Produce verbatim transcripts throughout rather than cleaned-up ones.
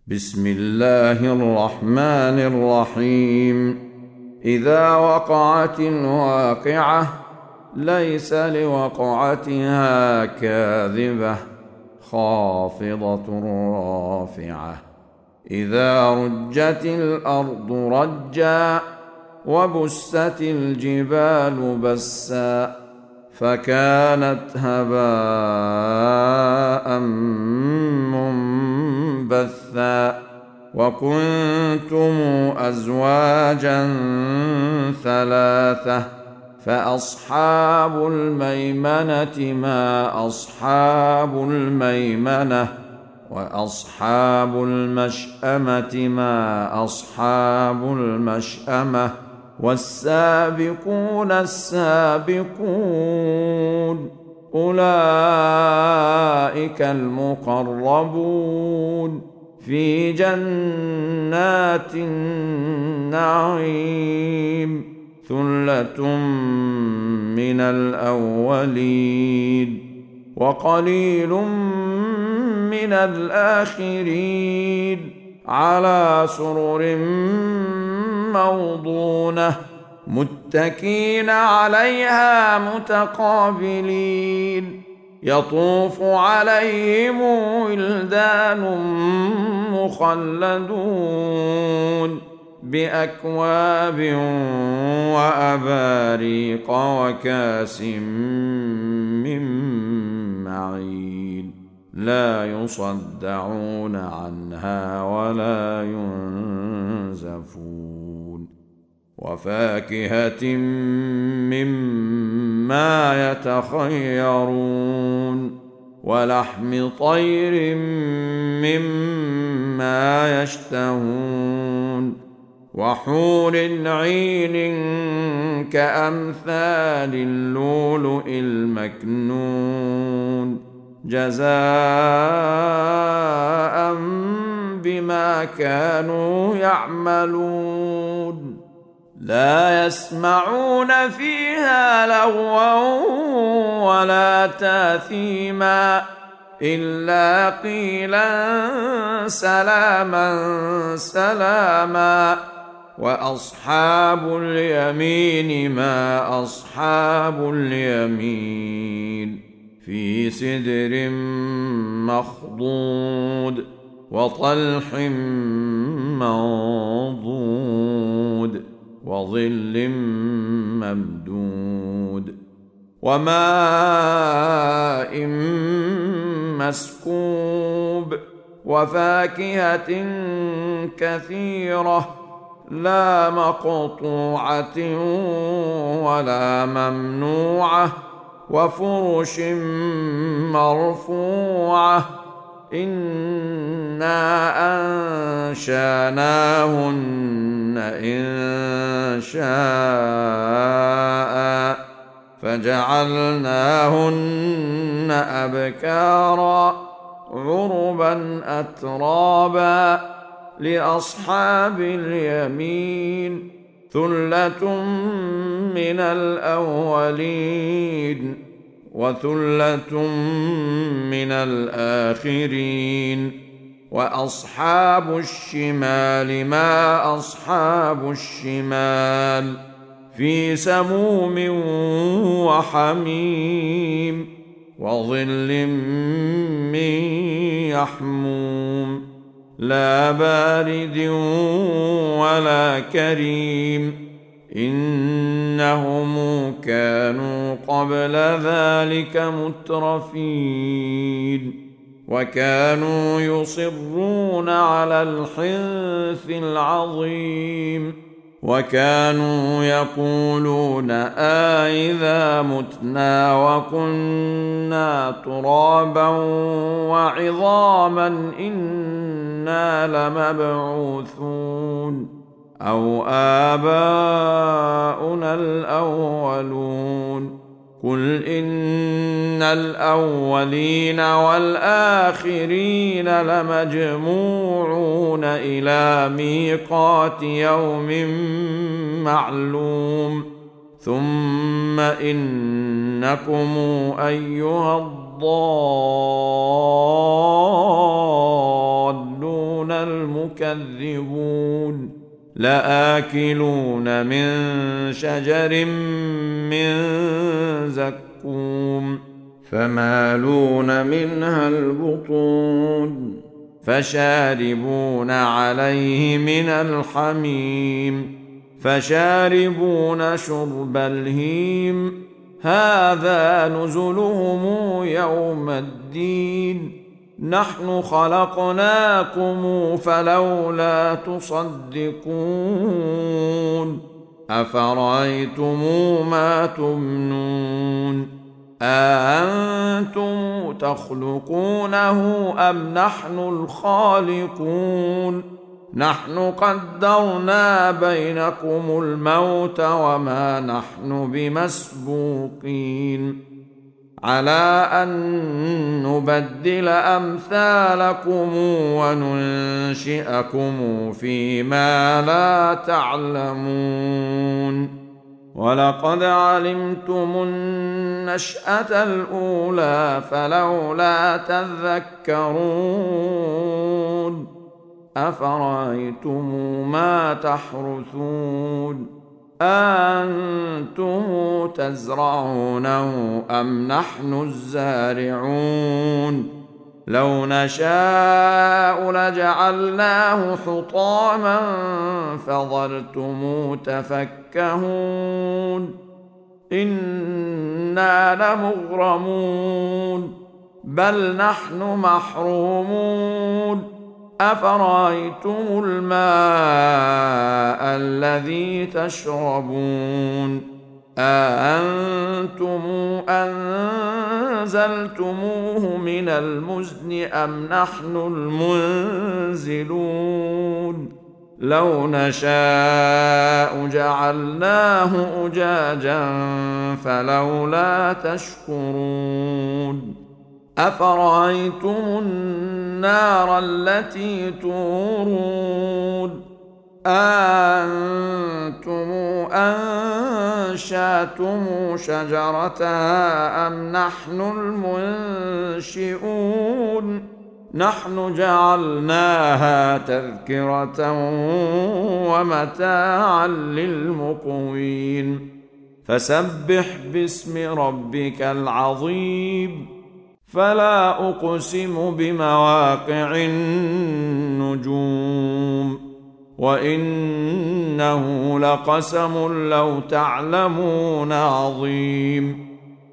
بسم الله الرحمن الرحيم. إذا وقعت الواقعة ليس لوقعتها كاذبة خافضة رافعة. إذا رجت الأرض رجا وبست الجبال بسا فكانت هباء منبثا وكنتم أزواجا ثلاثة فأصحاب الميمنة ما أصحاب الميمنة وأصحاب المشأمة ما أصحاب المشأمة والسابقون السابقون أولئك المقربون في جنات النعيم ثلة من الأولين وقليل من الآخرين على سرر موضونة متكين عليها متقابلين يطوف عليهم ولدان مخلدون بأكواب وأباريق وكاس من معين لا يصدعون عنها ولا ينزفون وفاكهة مما يتخيرون ولحم طير مما يشتهون وحور عين كأمثال اللؤلؤ المكنون جزاء بما كانوا يعملون لا يسمعون فيها لغوا ولا تاثيما إلا قيلا سلاما سلاما وأصحاب اليمين ما أصحاب اليمين في سدر مخضود وطلح منضود وظل ممدود وماء مسكوب وفاكهة كثيرة لا مقطوعة ولا ممنوعة وفرش مرفوعة إنا أنشأناهن إن شاء فجعلناهن أبكارا عربا أترابا لأصحاب اليمين ثلة من الأولين وثلة من الآخرين وأصحاب الشمال ما أصحاب الشمال في سموم وحميم وظل من يحموم لا بارد ولا كريم إنهم كانوا قبل ذلك مترفين وكانوا يصرون على الحنث العظيم وكانوا يقولون أإذا متنا وكنا ترابا وعظاما إنا لمبعوثون أو آباؤنا الأولون قل إن الأولين والآخرين لمجموعون إلى ميقات يوم معلوم ثم إنكم أيها الضالون الضالون المكذبون لآكلون من شجر من زقوم فمالون منها البطون فشاربون عليه من الحميم فشاربون شرب الهيم هذا نزلهم يوم الدين نحن خلقناكم فلولا تصدقون أفرأيتم ما تمنون أأنتم تخلقونه أم نحن الخالقون نحن قدرنا بينكم الموت وما نحن بمسبوقين على أن نبدل أمثالكم وننشئكم فيما لا تعلمون ولقد علمتم النشأة الأولى فلولا تذكرون أفرأيتم ما تحرثون أأنتم تزرعونه أم نحن الزارعون لو نشاء لجعلناه حطاما فظلتم تفكهون إنا لمغرمون بل نحن محرومون أفرأيتم الماء الذي تشربون أأنتم أنزلتموه من المزن أم نحن المنزلون لو نشاء جعلناه أجاجا فلولا تشكرون أفرأيتم النار التي تورون أأنتم أنشأتم شجرتها أم نحن المنشئون نحن جعلناها تذكرة ومتاعا للمقوين فسبح باسم ربك العظيم فلا أقسم بمواقع النجوم وإنه لقسم لو تعلمون عظيم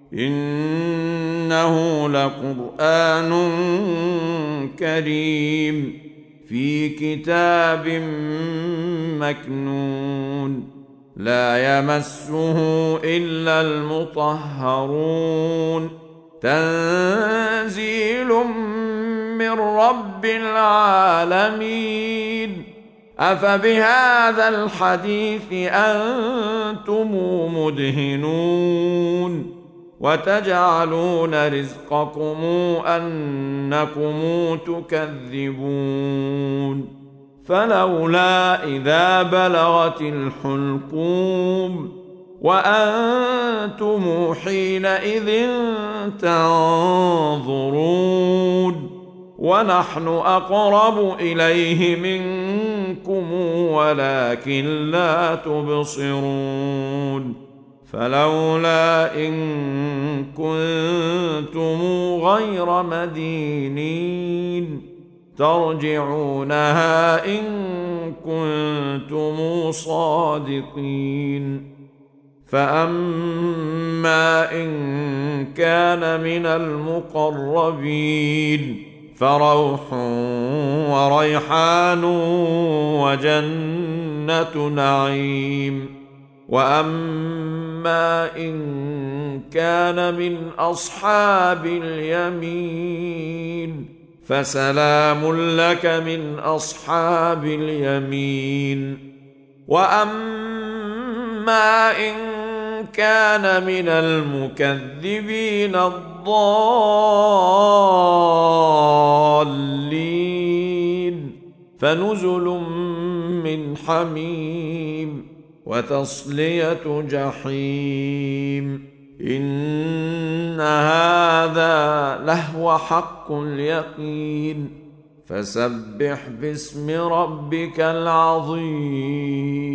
إنه لقرآن كريم في كتاب مكنون لا يمسه إلا المطهرون تنزيل من رب العالمين أفبهذا الحديث أنتم مدهنون وتجعلون رزقكم أنكم تكذبون فلولا إذا بلغت الحلقوم وأنتم حينئذ تنظرون ونحن أقرب إليه منكم ولكن لا تبصرون فلولا إن كنتم غير مدينين ترجعونها إن كنتم صادقين فأما إن كان من المقربين فروح وريحان وجنة نعيم وأما إن كان من أصحاب اليمين فسلام لك من أصحاب اليمين وأما إن كان من المكذبين الضالين فنزل من حميم وتصلية جحيم إن هذا لهو حق اليقين فسبح باسم ربك العظيم.